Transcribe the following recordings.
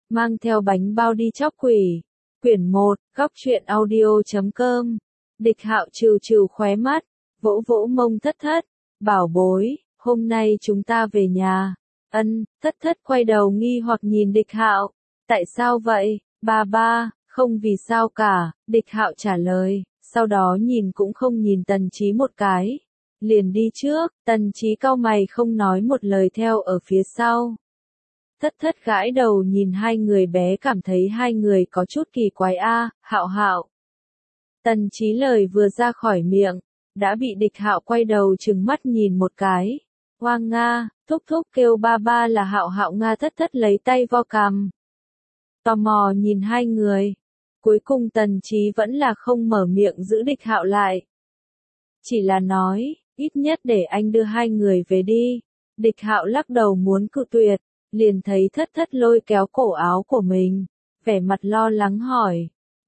mang theo bánh bao đi chóc quỷ. Quyển 1, góc truyện audio.com. Địch Hạo trừ trừ khóe mắt, vỗ vỗ mông Thất Thất, bảo bối, hôm nay chúng ta về nhà. Thất Thất quay đầu nghi hoặc nhìn Địch Hạo. Tại sao vậy, ba, không vì sao cả, Địch Hạo trả lời, sau đó nhìn cũng không nhìn Tần Chí một cái. Liền đi trước, Tần Chí cau mày không nói một lời theo ở phía sau. Thất Thất gãi đầu nhìn hai người bé cảm thấy hai người có chút kỳ quái Hạo. Tần Chí lời vừa ra khỏi miệng, đã bị Địch Hạo quay đầu trừng mắt nhìn một cái. Hoang Nga, thúc thúc kêu ba là Hạo Nga. Thất Thất lấy tay vo cằm. Tò mò nhìn hai người. Cuối cùng Tần Chí vẫn là không mở miệng giữ Địch Hạo lại. Chỉ là nói, ít nhất để anh đưa hai người về đi. Địch Hạo lắc đầu muốn cự tuyệt, liền thấy Thất Thất lôi kéo cổ áo của mình, vẻ mặt lo lắng hỏi.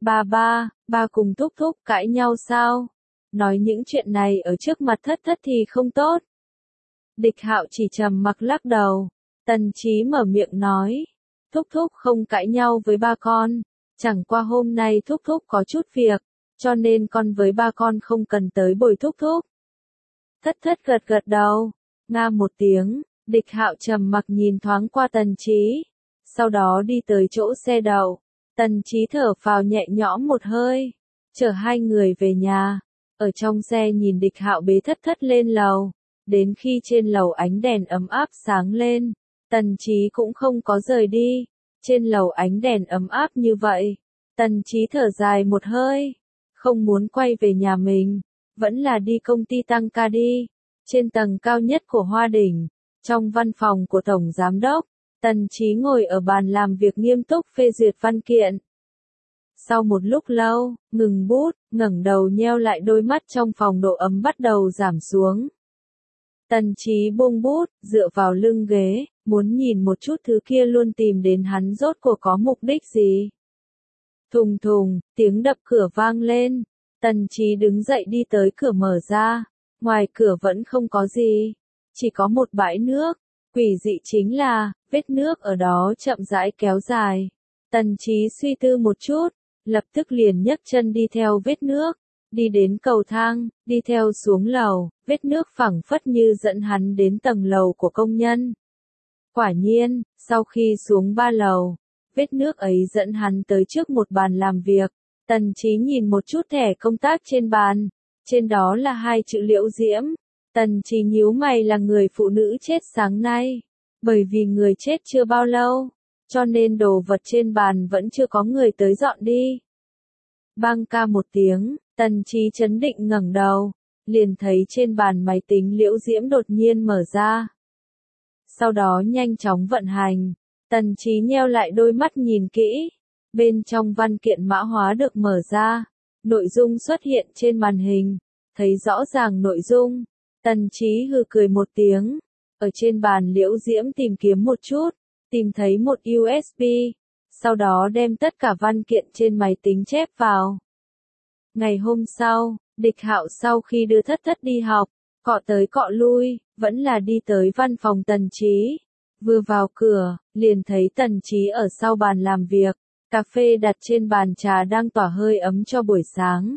Ba cùng thúc thúc cãi nhau sao? Nói những chuyện này ở trước mặt Thất Thất thì không tốt. Địch Hạo chỉ trầm mặc lắc đầu. Tần Chí mở miệng nói. Thúc thúc không cãi nhau với ba con. Chẳng qua hôm nay thúc thúc có chút việc, cho nên con với ba con không cần tới bồi thúc thúc. Thất Thất gật đầu, nga một tiếng. Địch Hạo trầm mặc nhìn thoáng qua Tần Chí, sau đó đi tới chỗ xe đậu. Tần Chí thở phào nhẹ nhõm một hơi, chở hai người về nhà. Ở trong xe nhìn Địch Hạo bế Thất Thất lên lầu, đến khi trên lầu ánh đèn ấm áp sáng lên, Tần Chí cũng không có rời đi. Trên lầu ánh đèn ấm áp như vậy, Tần Chí thở dài một hơi, không muốn quay về nhà mình, vẫn là đi công ty tăng ca đi. Trên tầng cao nhất của Hoa Đỉnh, trong văn phòng của Tổng Giám đốc, Tần Chí ngồi ở bàn làm việc nghiêm túc phê duyệt văn kiện. Sau một lúc lâu, ngừng bút, ngẩng đầu nheo lại đôi mắt trong phòng độ ấm bắt đầu giảm xuống. Tần Chí buông bút, dựa vào lưng ghế, muốn nhìn một chút thứ kia luôn tìm đến hắn rốt cuộc có mục đích gì. Thùng thùng, tiếng đập cửa vang lên. Tần Chí đứng dậy đi tới cửa mở ra. Ngoài cửa vẫn không có gì, chỉ có một bãi nước. Quỷ dị chính là, vết nước ở đó chậm rãi kéo dài. Tần Chí suy tư một chút, lập tức liền nhấc chân đi theo vết nước, đi đến cầu thang, đi theo xuống lầu, vết nước phẳng phất như dẫn hắn đến tầng lầu của công nhân. Quả nhiên, sau khi xuống 3 lầu, vết nước ấy dẫn hắn tới trước một bàn làm việc. Tần Chí nhìn một chút thẻ công tác trên bàn, trên đó là 2 chữ Liễu Diễm. Tần Chí nhíu mày, là người phụ nữ chết sáng nay. Bởi vì người chết chưa bao lâu, cho nên đồ vật trên bàn vẫn chưa có người tới dọn đi. Bang ca một tiếng, Tần Chí chấn định ngẩng đầu, liền thấy trên bàn máy tính Liễu Diễm đột nhiên mở ra. Sau đó nhanh chóng vận hành, Tần Chí nheo lại đôi mắt nhìn kỹ. Bên trong văn kiện mã hóa được mở ra, nội dung xuất hiện trên màn hình, thấy rõ ràng nội dung. Tần Chí hừ cười một tiếng, ở trên bàn Liễu Diễm tìm kiếm một chút, tìm thấy một USB, sau đó đem tất cả văn kiện trên máy tính chép vào. Ngày hôm sau, Địch Hạo sau khi đưa Thất Thất đi học, cọ tới cọ lui, vẫn là đi tới văn phòng Tần Chí. Vừa vào cửa, liền thấy Tần Chí ở sau bàn làm việc, cà phê đặt trên bàn trà đang tỏa hơi ấm cho buổi sáng.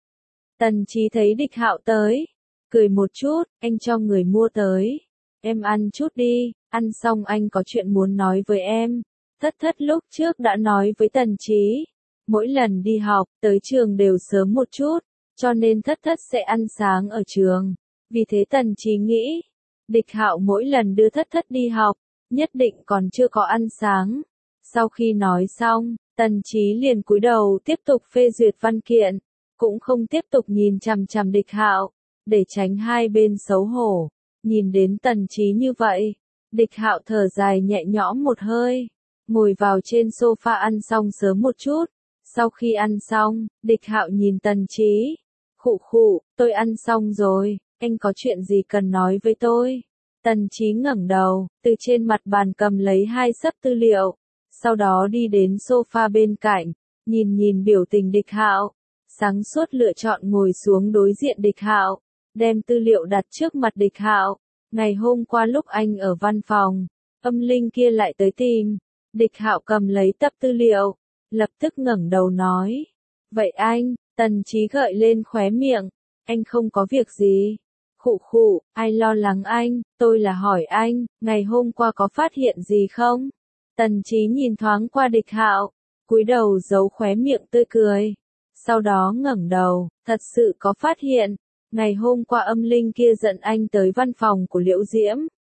Tần Chí thấy Địch Hạo tới, cười một chút, anh cho người mua tới. Em ăn chút đi, ăn xong anh có chuyện muốn nói với em. Thất Thất lúc trước đã nói với Tần Chí, mỗi lần đi học, tới trường đều sớm một chút, cho nên Thất Thất sẽ ăn sáng ở trường. Vì thế Tần Chí nghĩ, Địch Hạo mỗi lần đưa Thất Thất đi học, nhất định còn chưa có ăn sáng. Sau khi nói xong, Tần Chí liền cúi đầu tiếp tục phê duyệt văn kiện, cũng không tiếp tục nhìn chằm chằm Địch Hạo, để tránh hai bên xấu hổ. Nhìn đến Tần Chí như vậy, Địch Hạo thở dài nhẹ nhõm một hơi, ngồi vào trên sofa ăn xong sớm một chút. Sau khi ăn xong, Địch Hạo nhìn Tần Chí, khụ, tôi ăn xong rồi, anh có chuyện gì cần nói với tôi? Tần Chí ngẩng đầu, từ trên mặt bàn cầm lấy 2 xấp tư liệu, sau đó đi đến sofa bên cạnh, nhìn biểu tình Địch Hạo, sáng suốt lựa chọn ngồi xuống đối diện Địch Hạo, đem tư liệu đặt trước mặt Địch Hạo. Ngày hôm qua lúc anh ở văn phòng, âm linh kia lại tới tìm, Địch Hạo cầm lấy tập tư liệu, lập tức ngẩng đầu nói. Vậy anh, Tần Chí gợi lên khóe miệng, anh không có việc gì. Khụ khụ, ai lo lắng anh, tôi là hỏi anh, ngày hôm qua có phát hiện gì không? Tần Chí nhìn thoáng qua Địch Hạo, cúi đầu giấu khóe miệng tươi cười. Sau đó ngẩng đầu, thật sự có phát hiện, ngày hôm qua âm linh kia dẫn anh tới văn phòng của Liễu Diễm.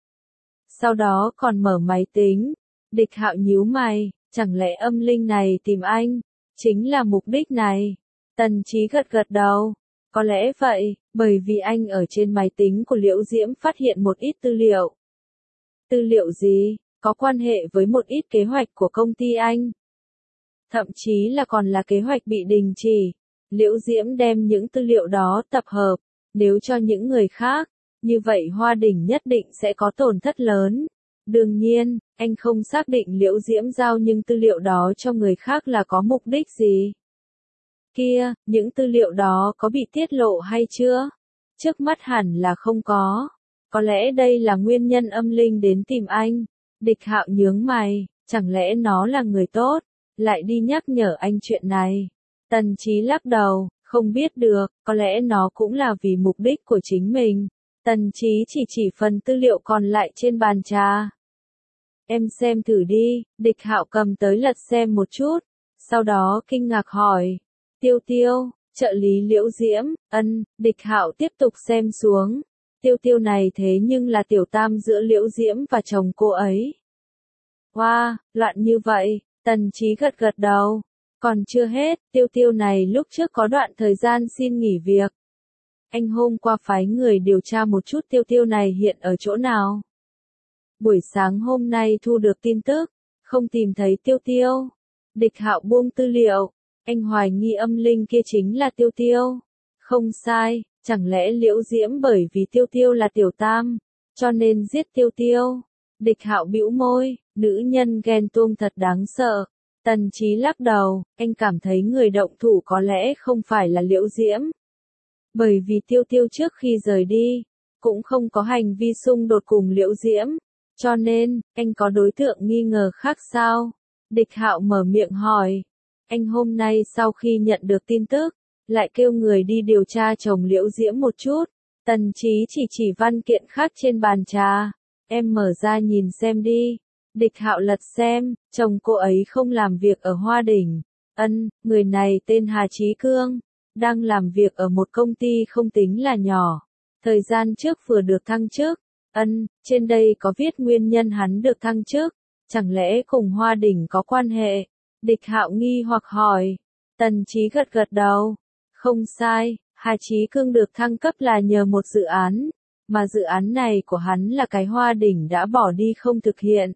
Sau đó còn mở máy tính. Địch Hạo nhíu mày, chẳng lẽ âm linh này tìm anh, chính là mục đích này? Tần Chí gật gật đầu, có lẽ vậy, bởi vì anh ở trên máy tính của Liễu Diễm phát hiện một ít tư liệu. Tư liệu gì? Có quan hệ với một ít kế hoạch của công ty anh. Thậm chí là còn là kế hoạch bị đình chỉ. Liễu Diễm đem những tư liệu đó tập hợp, nếu cho những người khác, như vậy Hoa Đỉnh nhất định sẽ có tổn thất lớn. Đương nhiên, anh không xác định Liễu Diễm giao những tư liệu đó cho người khác là có mục đích gì. Kia, những tư liệu đó có bị tiết lộ hay chưa? Trước mắt hẳn là không có. Có lẽ đây là nguyên nhân âm linh đến tìm anh. Địch Hạo nhướng mày, chẳng lẽ nó là người tốt, lại đi nhắc nhở anh chuyện này. Tần Chí lắc đầu, không biết được, có lẽ nó cũng là vì mục đích của chính mình. Tần Chí chỉ phần tư liệu còn lại trên bàn trà. Em xem thử đi, Địch Hạo cầm tới lật xem một chút, sau đó kinh ngạc hỏi. Tiêu Tiêu, trợ lý Liễu Diễm, Địch Hạo tiếp tục xem xuống. Tiêu Tiêu này thế nhưng là tiểu tam giữa Liễu Diễm và chồng cô ấy. Wow, loạn như vậy, Tần Chí gật gật đầu. Còn chưa hết, Tiêu Tiêu này lúc trước có đoạn thời gian xin nghỉ việc. Anh hôm qua phái người điều tra một chút Tiêu Tiêu này hiện ở chỗ nào. Buổi sáng hôm nay thu được tin tức, không tìm thấy Tiêu Tiêu. Địch Hạo buông tư liệu, anh hoài nghi âm linh kia chính là Tiêu Tiêu. Không sai, chẳng lẽ Liễu Diễm bởi vì Tiêu Tiêu là tiểu tam, cho nên giết Tiêu Tiêu. Địch Hạo bĩu môi, nữ nhân ghen tuông thật đáng sợ. Tần Chí lắc đầu, anh cảm thấy người động thủ có lẽ không phải là Liễu Diễm. Bởi vì Tiêu Tiêu trước khi rời đi, cũng không có hành vi xung đột cùng Liễu Diễm. Cho nên, anh có đối tượng nghi ngờ khác sao? Địch Hạo mở miệng hỏi. Anh hôm nay sau khi nhận được tin tức, lại kêu người đi điều tra chồng Liễu Diễm một chút. Tần Chí chỉ văn kiện khác trên bàn trà. Em mở ra nhìn xem đi. Địch Hạo lật xem, chồng cô ấy không làm việc ở Hoa Đỉnh. Người này tên Hà Chí Cương, đang làm việc ở một công ty không tính là nhỏ. Thời gian trước vừa được thăng chức. Trên đây có viết nguyên nhân hắn được thăng chức. Chẳng lẽ cùng Hoa Đỉnh có quan hệ? Địch Hạo nghi hoặc hỏi. Tần Chí gật gật đầu. Không sai, Hà Chí Cương được thăng cấp là nhờ một dự án. Mà dự án này của hắn là cái Hoa Đỉnh đã bỏ đi không thực hiện.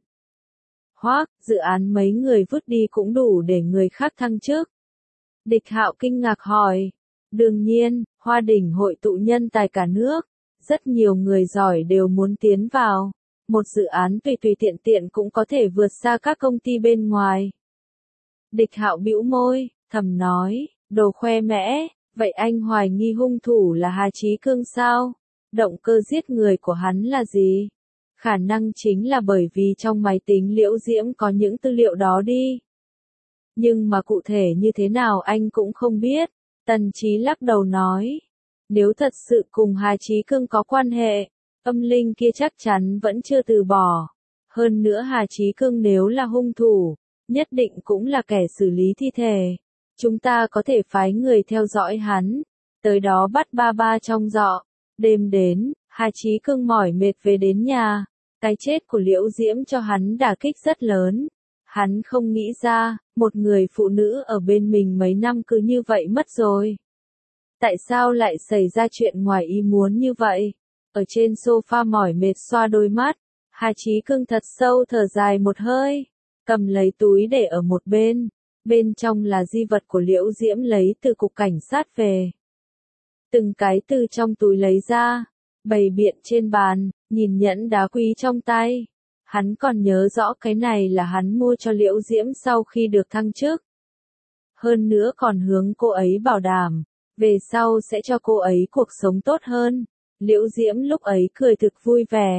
Dự án mấy người vứt đi cũng đủ để người khác thăng chức. Địch Hạo kinh ngạc hỏi. Đương nhiên, Hoa Đỉnh hội tụ nhân tài cả nước. Rất nhiều người giỏi đều muốn tiến vào. Một dự án tùy tiện tiện cũng có thể vượt xa các công ty bên ngoài. Địch Hạo bĩu môi, thầm nói, đồ khoe mẽ, vậy anh hoài nghi hung thủ là Hà Chí Cương sao? Động cơ giết người của hắn là gì? Khả năng chính là bởi vì trong máy tính Liễu Diễm có những tư liệu đó đi. Nhưng mà cụ thể như thế nào anh cũng không biết. Tần Chí lắc đầu nói. Nếu thật sự cùng Hà Chí Cương có quan hệ, âm linh kia chắc chắn vẫn chưa từ bỏ. Hơn nữa Hà Chí Cương nếu là hung thủ, nhất định cũng là kẻ xử lý thi thể. Chúng ta có thể phái người theo dõi hắn, tới đó bắt ba trong giọ. Đêm đến, Hà Chí Cương mỏi mệt về đến nhà. Cái chết của Liễu Diễm cho hắn đả kích rất lớn. Hắn không nghĩ ra, một người phụ nữ ở bên mình mấy năm cứ như vậy mất rồi. Tại sao lại xảy ra chuyện ngoài ý muốn như vậy? Ở trên sofa mỏi mệt xoa đôi mắt, Hà Chí Cương thật sâu thở dài một hơi, cầm lấy túi để ở một bên. Bên trong là di vật của Liễu Diễm lấy từ cục cảnh sát về. Từng cái từ trong túi lấy ra, bày biện trên bàn, nhìn nhẫn đá quý trong tay. Hắn còn nhớ rõ cái này là hắn mua cho Liễu Diễm sau khi được thăng chức. Hơn nữa còn hướng cô ấy bảo đảm, về sau sẽ cho cô ấy cuộc sống tốt hơn. Liễu Diễm lúc ấy cười thực vui vẻ.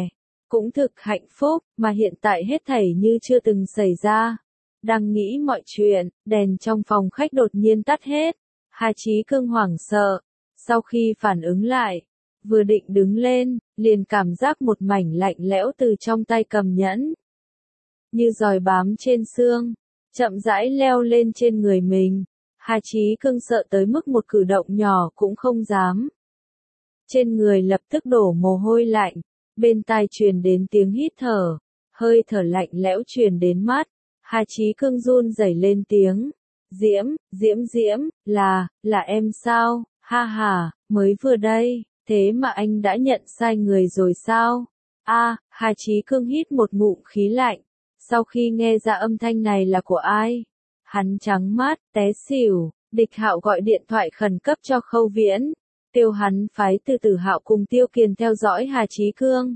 cũng thực hạnh phúc, mà hiện tại hết thảy như chưa từng xảy ra. Đang nghĩ mọi chuyện, đèn trong phòng khách đột nhiên tắt hết. Hà Chí Cương hoảng sợ. Sau khi phản ứng lại, vừa định đứng lên, liền cảm giác một mảnh lạnh lẽo từ trong tay cầm nhẫn. Như giòi bám trên xương, chậm rãi leo lên trên người mình. Hà Chí Cương sợ tới mức một cử động nhỏ cũng không dám. Trên người lập tức đổ mồ hôi lạnh, bên tai truyền đến tiếng hít thở, hơi thở lạnh lẽo truyền đến mắt. Hà Chí Cương run rẩy lên tiếng. Diễm, là em sao? Ha ha, mới vừa đây, thế mà anh đã nhận sai người rồi sao? Hà Chí Cương hít một ngụm khí lạnh, sau khi nghe ra âm thanh này là của ai? Hắn trắng mắt, té xỉu, Địch Hạo gọi điện thoại khẩn cấp cho Khâu Viễn, kêu hắn phái Từ Tử Hạo cùng Tiêu Kiền theo dõi Hà Chí Cương.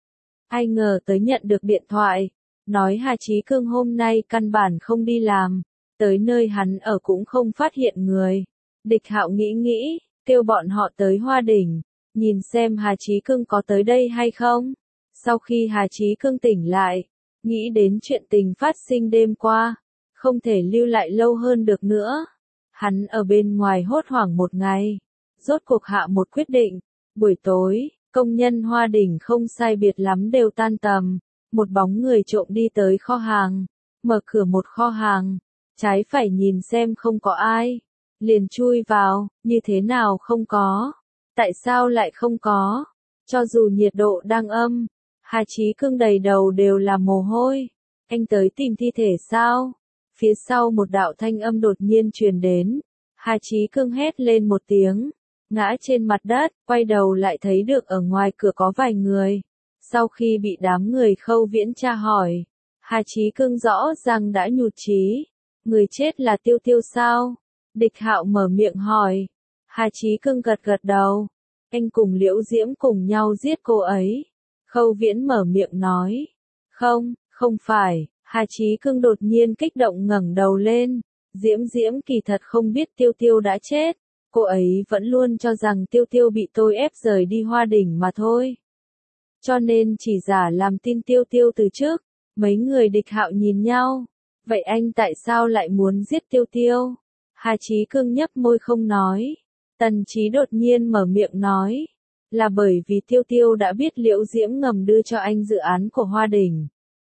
Ai ngờ tới nhận được điện thoại, nói Hà Chí Cương hôm nay căn bản không đi làm, tới nơi hắn ở cũng không phát hiện người. Địch Hạo nghĩ, kêu bọn họ tới Hoa Đỉnh, nhìn xem Hà Chí Cương có tới đây hay không. Sau khi Hà Chí Cương tỉnh lại, nghĩ đến chuyện tình phát sinh đêm qua, không thể lưu lại lâu hơn được nữa. Hắn ở bên ngoài hốt hoảng một ngày, rốt cuộc hạ một quyết định. Buổi tối, công nhân Hoa Đỉnh không sai biệt lắm đều tan tầm, một bóng người trộm đi tới kho hàng, mở cửa một kho hàng, trái phải nhìn xem không có ai, liền chui vào. Như thế nào không có? Tại sao lại không có? Cho dù nhiệt độ đang âm, Hà Chí Cương đầy đầu đều là mồ hôi. Anh tới tìm thi thể sao? Phía sau một đạo thanh âm đột nhiên truyền đến. Hà Chí Cương hét lên một tiếng, ngã trên mặt đất, quay đầu lại thấy được ở ngoài cửa có vài người. Sau khi bị đám người Khâu Viễn tra hỏi, Hà Chí Cương rõ ràng đã nhụt chí. Người chết là Tiêu Tiêu sao? Địch Hạo mở miệng hỏi. Hà Chí Cương gật gật đầu. Anh cùng Liễu Diễm cùng nhau giết cô ấy. Khâu Viễn mở miệng nói. Không phải. Hà Chí Cương đột nhiên kích động ngẩng đầu lên. Diễm kỳ thật không biết Tiêu Tiêu đã chết. Cô ấy vẫn luôn cho rằng Tiêu Tiêu bị tôi ép rời đi Hoa Đỉnh mà thôi. Cho nên chỉ giả làm tin Tiêu Tiêu từ trước. Mấy người Địch Hạo nhìn nhau. Vậy anh tại sao lại muốn giết Tiêu Tiêu? Hà Chí Cương nhấp môi không nói. Tần Chí đột nhiên mở miệng nói. Là bởi vì Tiêu Tiêu đã biết Liễu Diễm ngầm đưa cho anh dự án của Hoa Đỉnh.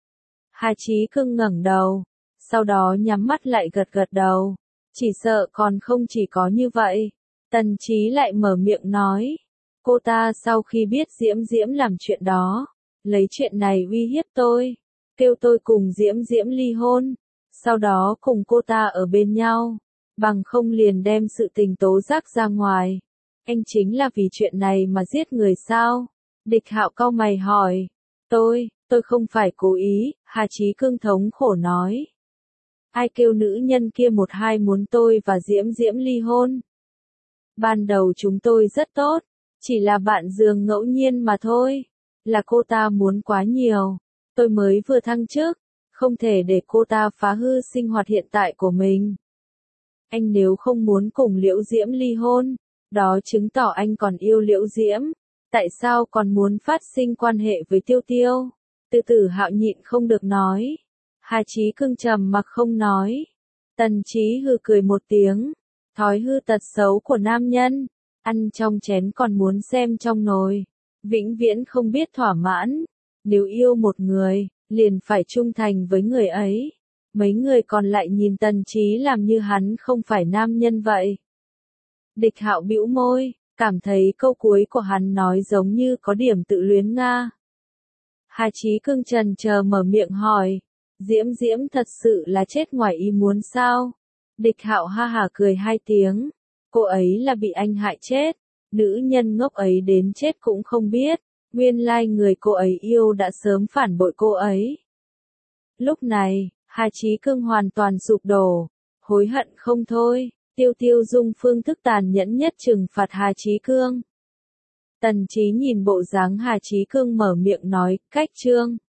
Hà Chí Cương ngẩng đầu, sau đó nhắm mắt lại gật đầu. Chỉ sợ còn không chỉ có như vậy. Tần Chí lại mở miệng nói. Cô ta sau khi biết Diễm làm chuyện đó, lấy chuyện này uy hiếp tôi, kêu tôi cùng Diễm ly hôn, sau đó cùng cô ta ở bên nhau, bằng không liền đem sự tình tố giác ra ngoài. Anh chính là vì chuyện này mà giết người sao? Địch Hạo cau mày hỏi. Tôi không phải cố ý, Hà Chí Cương thống khổ nói. Ai kêu nữ nhân kia một hai muốn tôi và Diễm ly hôn? Ban đầu chúng tôi rất tốt, chỉ là bạn giường ngẫu nhiên mà thôi. Là cô ta muốn quá nhiều. Tôi mới vừa thăng chức, không thể để cô ta phá hư sinh hoạt hiện tại của mình. Anh nếu không muốn cùng Liễu Diễm ly hôn, đó chứng tỏ anh còn yêu Liễu Diễm. Tại sao còn muốn phát sinh quan hệ với Tiêu Tiêu? Từ Tử Hạo nhịn không được nói. Hà Chí Cương trầm mặc không nói. Tần Chí hừ cười một tiếng. Thói hư tật xấu của nam nhân. Ăn trong chén còn muốn xem trong nồi. Vĩnh viễn không biết thỏa mãn. Nếu yêu một người, liền phải trung thành với người ấy. Mấy người còn lại nhìn Tần Chí làm như hắn không phải nam nhân vậy. Địch Hạo bĩu môi, cảm thấy câu cuối của hắn nói giống như có điểm tự luyến Nga. Hà Chí Cương chần chờ mở miệng hỏi. Diễm thật sự là chết ngoài ý muốn sao? Địch Hạo ha hả cười hai tiếng. Cô ấy là bị anh hại chết. Nữ nhân ngốc ấy đến chết cũng không biết. Nguyên lai người cô ấy yêu đã sớm phản bội cô ấy. Lúc này, Hà Chí Cương hoàn toàn sụp đổ. Hối hận không thôi. Tiêu dùng phương thức tàn nhẫn nhất trừng phạt Hà Chí Cương. Tần Chí nhìn bộ dáng Hà Chí Cương mở miệng nói, cách chương.